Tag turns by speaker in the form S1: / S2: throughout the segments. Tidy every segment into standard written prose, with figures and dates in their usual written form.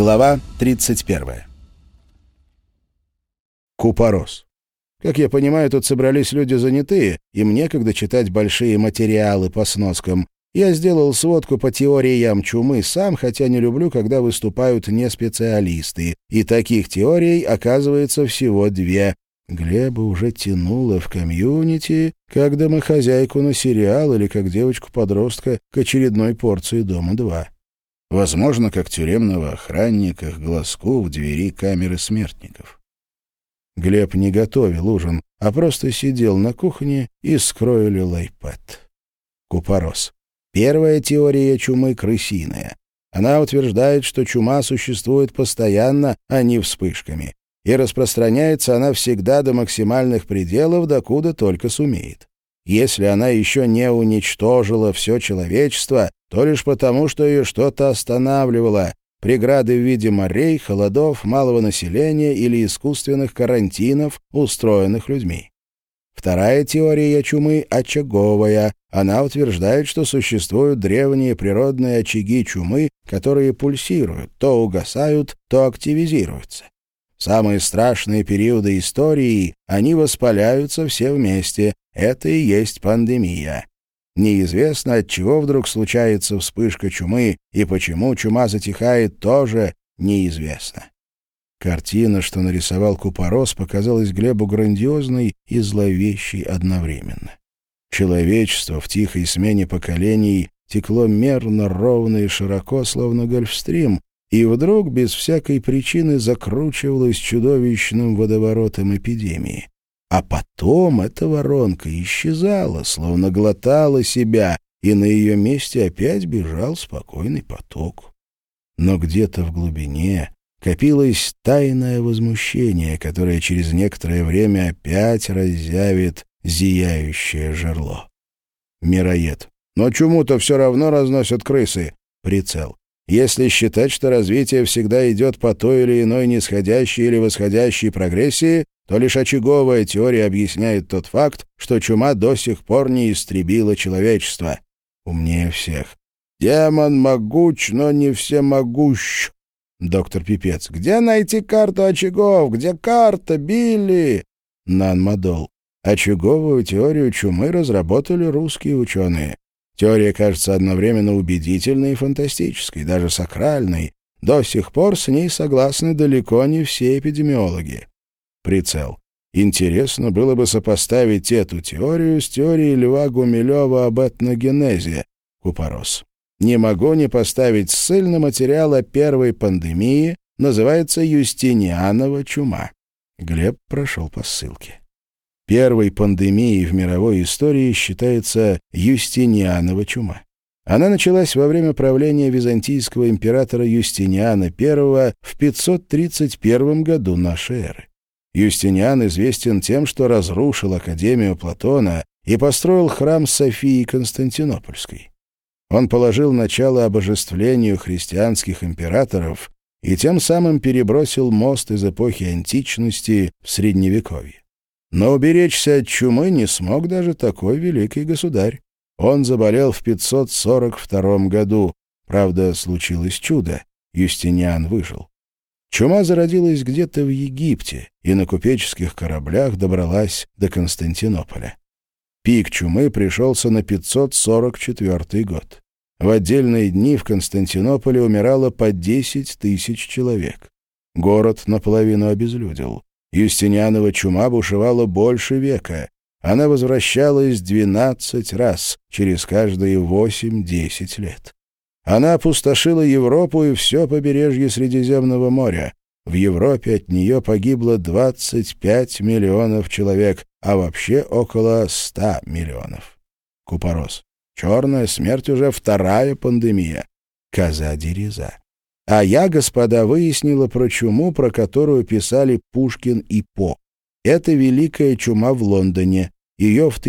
S1: Глава 31. Купорос. Как я понимаю, тут собрались люди занятые, им некогда читать большие материалы по сноскам. Я сделал сводку по теориям чумы сам, хотя не люблю, когда выступают не специалисты. И таких теорий, оказывается, всего две. Глеба уже тянуло в комьюнити, как домохозяйку на сериал или как девочку-подростка к очередной порции «Дома-2». Возможно, как тюремного охранника к глазку в двери камеры смертников. Глеб не готовил ужин, а просто сидел на кухне и скроилил айпад. Купорос. Первая теория чумы крысиная. Она утверждает, что чума существует постоянно, а не вспышками. И распространяется она всегда до максимальных пределов, докуда только сумеет. Если она еще не уничтожила все человечество, то лишь потому, что ее что-то останавливало. Преграды в виде морей, холодов, малого населения или искусственных карантинов, устроенных людьми. Вторая теория чумы очаговая. Она утверждает, что существуют древние природные очаги чумы, которые пульсируют, то угасают, то активизируются. В самые страшные периоды истории они воспаляются все вместе. Это и есть пандемия. Неизвестно, от чего вдруг случается вспышка чумы, и почему чума затихает, тоже неизвестно. Картина, что нарисовал Купорос, показалась Глебу грандиозной и зловещей одновременно. Человечество в тихой смене поколений текло мерно, ровно и широко, словно гольфстрим, и вдруг без всякой причины закручивалось чудовищным водоворотом эпидемии. А потом эта воронка исчезала, словно глотала себя, и на ее месте опять бежал спокойный поток. Но где-то в глубине копилось тайное возмущение, которое через некоторое время опять разъявит зияющее жерло. Мироед. Но чуму-то все равно разносят крысы. Прицел. Если считать, что развитие всегда идет по той или иной нисходящей или восходящей прогрессии, то лишь очаговая теория объясняет тот факт, что чума до сих пор не истребила человечество. Умнее всех. Демон могуч, но не всемогущ. Доктор Пипец. Где найти карту очагов? Где карта, Билли? Нанмадол. Очаговую теорию чумы разработали русские ученые. Теория кажется одновременно убедительной и фантастической, даже сакральной. До сих пор с ней согласны далеко не все эпидемиологи. Прицел. Интересно было бы сопоставить эту теорию с теорией Льва Гумилева об этногенезе. Купорос. Не могу не поставить ссыльный материал о первой пандемии, называется «Юстинианова чума». Глеб прошел по ссылке. Первой пандемией в мировой истории считается Юстинианова чума. Она началась во время правления византийского императора Юстиниана I в 531 году нашей эры. Юстиниан известен тем, что разрушил Академию Платона и построил храм Софии Константинопольской. Он положил начало обожествлению христианских императоров и тем самым перебросил мост из эпохи античности в Средневековье. Но уберечься от чумы не смог даже такой великий государь. Он заболел в 542 году. Правда, случилось чудо. Юстиниан выжил. Чума зародилась где-то в Египте и на купеческих кораблях добралась до Константинополя. Пик чумы пришелся на 544 год. В отдельные дни в Константинополе умирало по 10 тысяч человек. Город наполовину обезлюдил. Юстинианова чума бушевала больше века. Она возвращалась 12 раз, через каждые 8-10 лет. Она опустошила Европу и все побережье Средиземного моря. В Европе от нее погибло 25 миллионов человек, а вообще около 100 миллионов. Купорос. Черная смерть уже вторая пандемия. Коза-дереза. А я, господа, выяснила про чуму, про которую писали Пушкин и По. Это великая чума в Лондоне. Ее в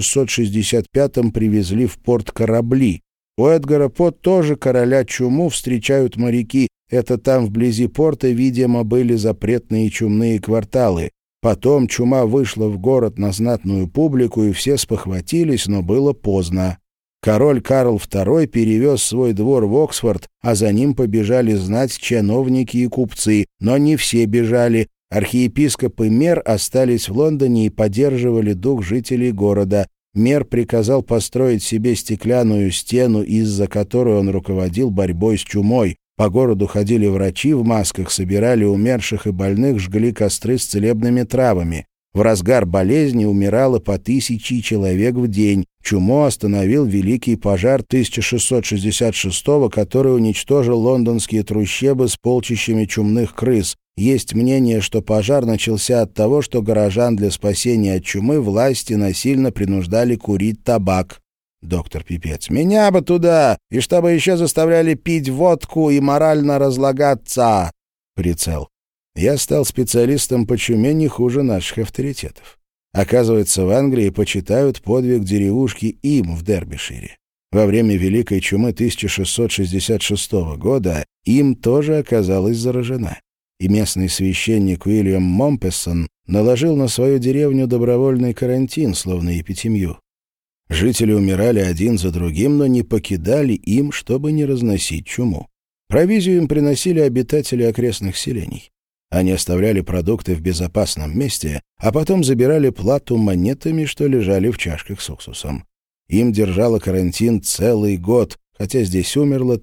S1: 1665-м привезли в порт корабли. У Эдгара По тоже короля чуму встречают моряки. Это там вблизи порта, видимо, были запретные чумные кварталы. Потом чума вышла в город на знатную публику, и все спохватились, но было поздно. Король Карл II перевез свой двор в Оксфорд, а за ним побежали знать чиновники и купцы, но не все бежали. Архиепископ и мэр остались в Лондоне и поддерживали дух жителей города. Мэр приказал построить себе стеклянную стену, из-за которой он руководил борьбой с чумой. По городу ходили врачи в масках, собирали умерших и больных, жгли костры с целебными травами. В разгар болезни умирало по 1000 человек в день. Чуму остановил великий пожар 1666-го, который уничтожил лондонские трущобы с полчищами чумных крыс. Есть мнение, что пожар начался от того, что горожан для спасения от чумы власти насильно принуждали курить табак. Доктор Пипец. «Меня бы туда! И чтобы еще заставляли пить водку и морально разлагаться!» Прицел. Я стал специалистом по чуме не хуже наших авторитетов. Оказывается, в Англии почитают подвиг деревушки Им в Дербишире. Во время Великой чумы 1666 года Им тоже оказалась заражена. И местный священник Уильям Момпессон наложил на свою деревню добровольный карантин, словно эпидемию. Жители умирали один за другим, но не покидали Им, чтобы не разносить чуму. Провизию им приносили обитатели окрестных селений. Они оставляли продукты в безопасном месте, а потом забирали плату монетами, что лежали в чашках с уксусом. Им держало карантин целый год, хотя здесь умерло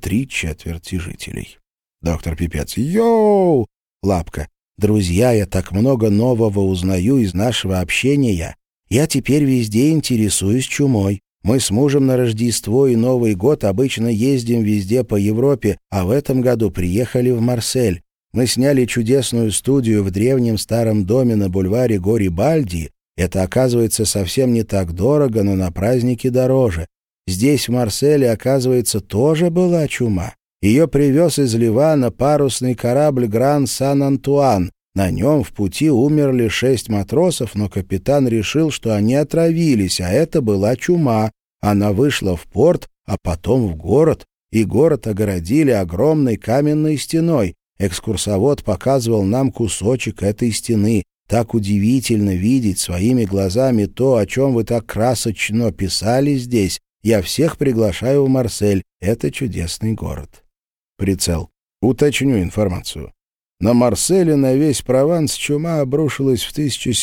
S1: 3/4 жителей. Доктор Пипец. «Йоу!» Лапка. «Друзья, я так много нового узнаю из нашего общения. Я теперь везде интересуюсь чумой. Мы с мужем на Рождество и Новый год обычно ездим везде по Европе, а в этом году приехали в Марсель. Мы сняли чудесную студию в древнем старом доме на бульваре Гарибальди. Это, оказывается, совсем не так дорого, но на праздники дороже. Здесь, в Марселе, оказывается, тоже была чума. Ее привез из Ливана парусный корабль «Гран Сан-Антуан». На нем в пути умерли 6 матросов, но капитан решил, что они отравились, а это была чума. Она вышла в порт, а потом в город, и город огородили огромной каменной стеной. Экскурсовод показывал нам кусочек этой стены. Так удивительно видеть своими глазами то, о чем вы так красочно писали здесь. Я всех приглашаю в Марсель. Это чудесный город. Прицел. Уточню информацию. На Марселе на весь Прованс чума обрушилась в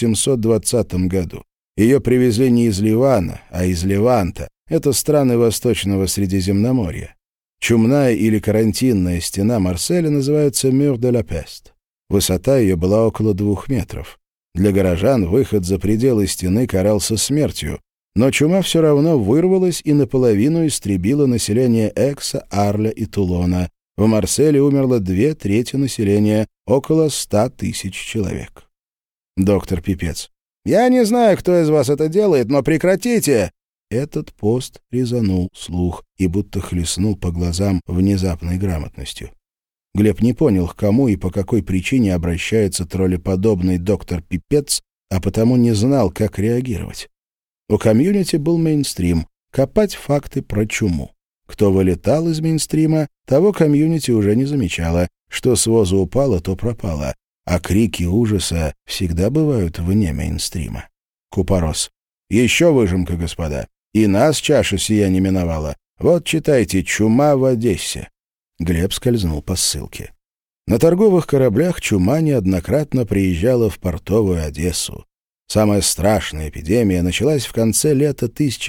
S1: 1720 году. Ее привезли не из Ливана, а из Леванта. Это страны Восточного Средиземноморья. Чумная или карантинная стена Марселя называется «Мюр де ла Пест». Высота ее была около 2 метров. Для горожан выход за пределы стены карался смертью, но чума все равно вырвалась и наполовину истребила население Экса, Арля и Тулона. В Марселе умерло 2/3 населения, около 100 тысяч человек. Доктор Пипец. «Я не знаю, кто из вас это делает, но прекратите!» Этот пост резанул слух и будто хлестнул по глазам внезапной грамотностью. Глеб не понял, к кому и по какой причине обращается троллеподобный доктор Пипец, а потому не знал, как реагировать. У комьюнити был мейнстрим — копать факты про чуму. Кто вылетал из мейнстрима, того комьюнити уже не замечало. Что с воза упало, то пропало. А крики ужаса всегда бывают вне мейнстрима. Купорос. «Еще выжимка, господа. И нас чаша сия не миновала. Вот читайте «Чума в Одессе». Глеб скользнул по ссылке. На торговых кораблях чума неоднократно приезжала в портовую Одессу. Самая страшная эпидемия началась в конце лета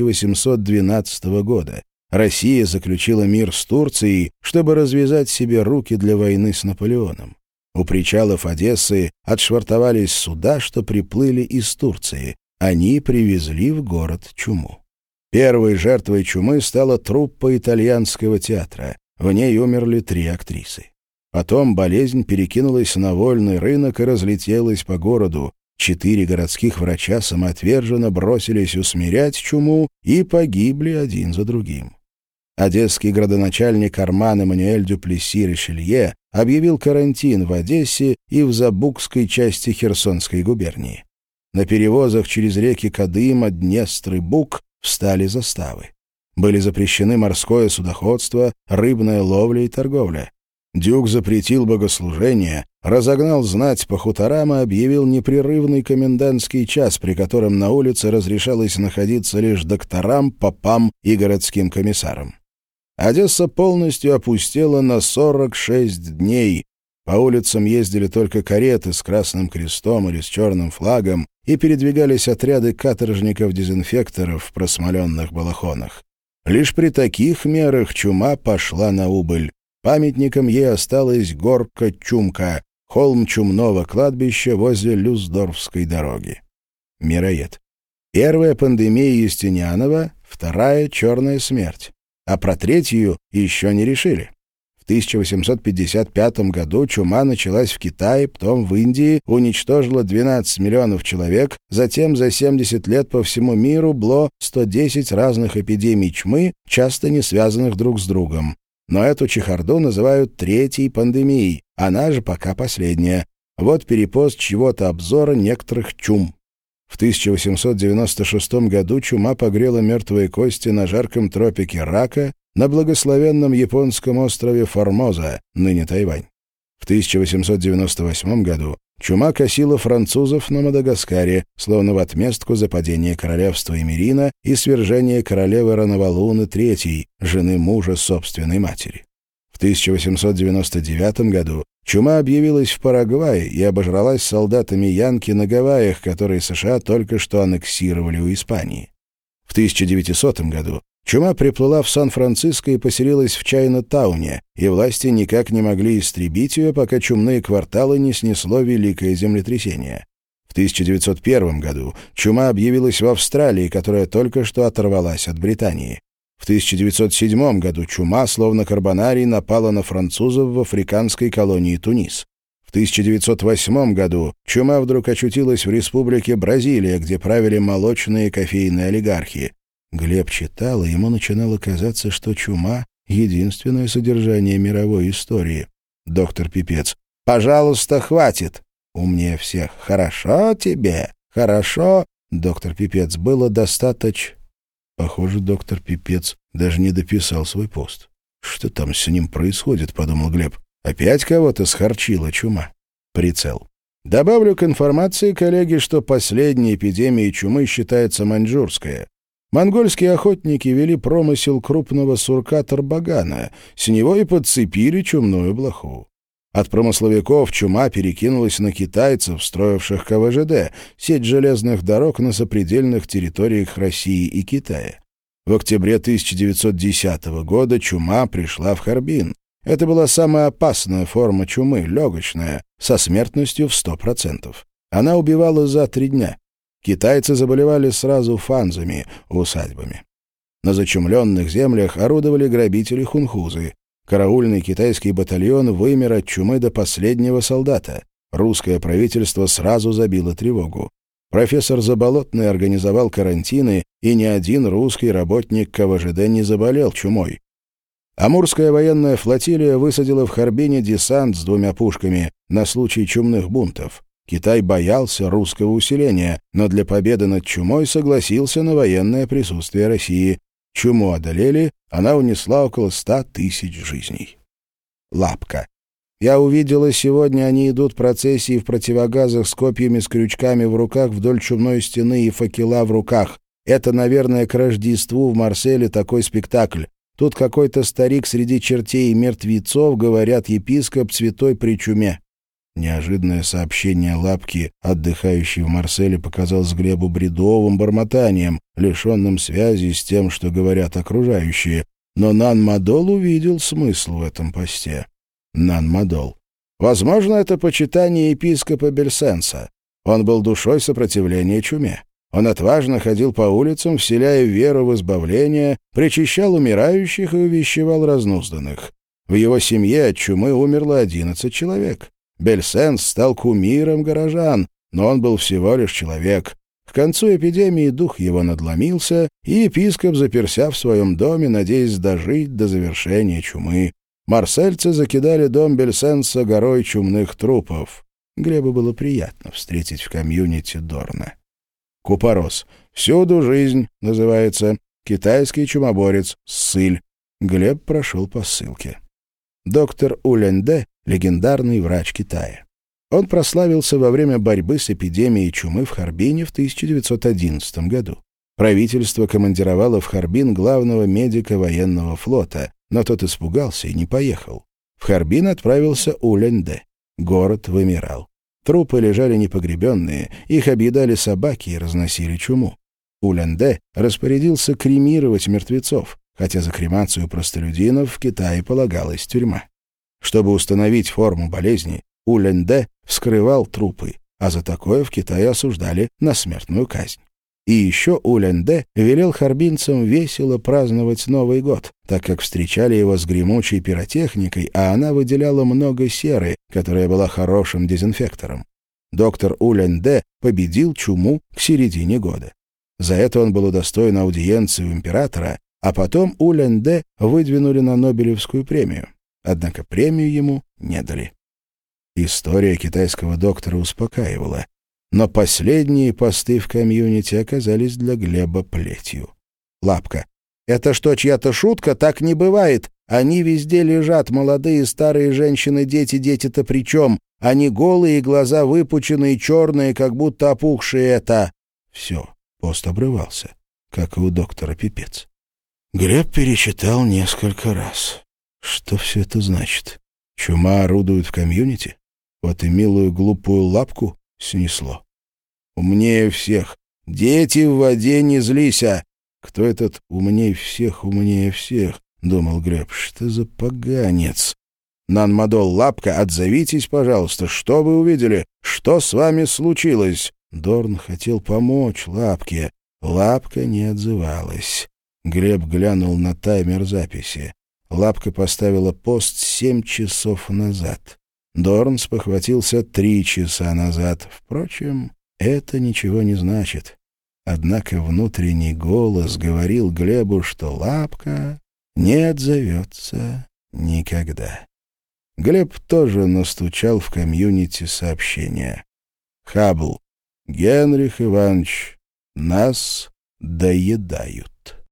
S1: 1812 года. Россия заключила мир с Турцией, чтобы развязать себе руки для войны с Наполеоном. У причалов Одессы отшвартовались суда, что приплыли из Турции. Они привезли в город чуму. Первой жертвой чумы стала труппа итальянского театра. В ней умерли 3 актрисы. Потом болезнь перекинулась на вольный рынок и разлетелась по городу. 4 городских врача самоотверженно бросились усмирять чуму и погибли один за другим. Одесский градоначальник Арман Эммануэль Дюплесси-Ришелье объявил карантин в Одессе и в Забукской части Херсонской губернии. На перевозах через реки Кадыма, Днестр и Буг встали заставы. Были запрещены морское судоходство, рыбная ловля и торговля. Дюк запретил богослужения, разогнал знать по хуторам и объявил непрерывный комендантский час, при котором на улице разрешалось находиться лишь докторам, попам и городским комиссарам. Одесса полностью опустела на 46 дней. По улицам ездили только кареты с красным крестом или с черным флагом, и передвигались отряды каторжников-дезинфекторов в просмоленных балахонах. Лишь при таких мерах чума пошла на убыль. Памятником ей осталась горка Чумка, холм чумного кладбища возле Люсдорфской дороги. Мироед. Первая пандемия Юстинианова, вторая — черная смерть. А про третью еще не решили. В 1855 году чума началась в Китае, потом в Индии, уничтожила 12 миллионов человек, затем за 70 лет по всему миру было 110 разных эпидемий чумы, часто не связанных друг с другом. Но эту чехарду называют третьей пандемией, она же пока последняя. Вот перепост чьего-то обзора некоторых чум. В 1896 году чума погрела мертвые кости на жарком тропике Рака на благословенном японском острове Формоза, ныне Тайвань. В 1898 году чума косила французов на Мадагаскаре, словно в отместку за падение королевства Эмирина и свержение королевы Ранавалуны III, жены мужа собственной матери. В 1899 году чума объявилась в Парагвае и обожралась солдатами Янки на Гавайях, которые США только что аннексировали у Испании. В 1900 году чума приплыла в Сан-Франциско и поселилась в Чайна-тауне, и власти никак не могли истребить ее, пока чумные кварталы не снесло великое землетрясение. В 1901 году чума объявилась в Австралии, которая только что оторвалась от Британии. В 1907 году чума, словно карбонарий, напала на французов в африканской колонии Тунис. В 1908 году чума вдруг очутилась в республике Бразилия, где правили молочные и кофейные олигархи. Глеб читал, и ему начинало казаться, что чума — единственное содержание мировой истории. Доктор Пипец. «Пожалуйста, хватит!» Умнее всех. «Хорошо тебе? Хорошо?» Доктор Пипец. «Было достаточно...» Похоже, доктор Пипец даже не дописал свой пост. «Что там с ним происходит?» — подумал Глеб. «Опять кого-то схорчила чума?» Прицел. Добавлю к информации, коллеги, что последней эпидемией чумы считается маньчжурская. Монгольские охотники вели промысел крупного сурка тарбагана, с него и подцепили чумную блоху. От промысловиков чума перекинулась на китайцев, строивших КВЖД, сеть железных дорог на сопредельных территориях России и Китая. В октябре 1910 года чума пришла в Харбин. Это была самая опасная форма чумы, легочная, со смертностью в 100%. Она убивала за 3 дня. Китайцы заболевали сразу фанзами, усадьбами. На зачумленных землях орудовали грабители-хунхузы. Караульный китайский батальон вымер от чумы до последнего солдата. Русское правительство сразу забило тревогу. Профессор Заболотный организовал карантины, и ни один русский работник КВЖД не заболел чумой. Амурская военная флотилия высадила в Харбине десант с 2 пушками на случай чумных бунтов. Китай боялся русского усиления, но для победы над чумой согласился на военное присутствие России. Чуму одолели, она унесла около 100 тысяч жизней. Лапка. Я увидела сегодня, они идут процессии в противогазах с копьями с крючками в руках вдоль чумной стены и факела в руках. Это, наверное, к Рождеству в Марселе такой спектакль. Тут какой-то старик среди чертей и мертвецов, говорят, епископ святой при чуме. Неожиданное сообщение Лапки, отдыхающей в Марселе, показалось Глебу бредовым бормотанием, лишенным связи с тем, что говорят окружающие. Но Нан-Мадол увидел смысл в этом посте. Нан-Мадол. Возможно, это почитание епископа Бельсенса. Он был душой сопротивления чуме. Он отважно ходил по улицам, вселяя веру в избавление, причащал умирающих и увещевал разнузданных. В его семье от чумы умерло 11 человек. Бельсенс стал кумиром горожан, но он был всего лишь человек. К концу эпидемии дух его надломился, и епископ заперся в своем доме, надеясь дожить до завершения чумы. Марсельцы закидали дом Бельсенса горой чумных трупов. Глебу было приятно встретить в комьюнити Дорна. Купорос. «Всюду жизнь» называется. Китайский чумоборец. Ссыль. Глеб прошел по ссылке. Доктор Улян-дэ — легендарный врач Китая. Он прославился во время борьбы с эпидемией чумы в Харбине в 1911 году. Правительство командировало в Харбин главного медика военного флота, но тот испугался и не поехал. В Харбин отправился Улян-дэ. Город вымирал. Трупы лежали непогребенные, их объедали собаки и разносили чуму. Улян-дэ распорядился кремировать мертвецов, хотя за кремацию простолюдинов в Китае полагалась тюрьма. Чтобы установить форму болезни, Улян-дэ вскрывал трупы, а за такое в Китае осуждали на смертную казнь. И еще Улян-дэ велел харбинцам весело праздновать Новый год, так как встречали его с гремучей пиротехникой, а она выделяла много серы, которая была хорошим дезинфектором. Доктор Улян-дэ победил чуму к середине года. За это он был удостоен аудиенции у императора, а потом Улян-дэ выдвинули на Нобелевскую премию. Однако премию ему не дали. История китайского доктора успокаивала. Но последние посты в комьюнити оказались для Глеба плетью. Лапка. «Это что, чья-то шутка? Так не бывает. Они везде лежат, молодые, старые женщины, дети. Дети-то при чем? Они голые, глаза выпученные, черные, как будто опухшие это...» Все, пост обрывался, как и у доктора Пипец. Глеб перечитал несколько раз. Что все это значит? Чума орудует в комьюнити? Вот и милую глупую лапку снесло. Умнее всех. Дети в воде не злися. Кто этот умнее всех, думал Глеб. Что за поганец? Нанмадол, лапка, отзовитесь, пожалуйста. Что вы увидели? Что с вами случилось? Дорн хотел помочь лапке. Лапка не отзывалась. Глеб глянул на таймер записи. Лапка поставила пост 7 часов назад. Дорн спохватился 3 часа назад. Впрочем, это ничего не значит. Однако внутренний голос говорил Глебу, что лапка не отзовется никогда. Глеб тоже настучал в комьюнити сообщения. Хаббл. Генрих Иванович, нас доедают.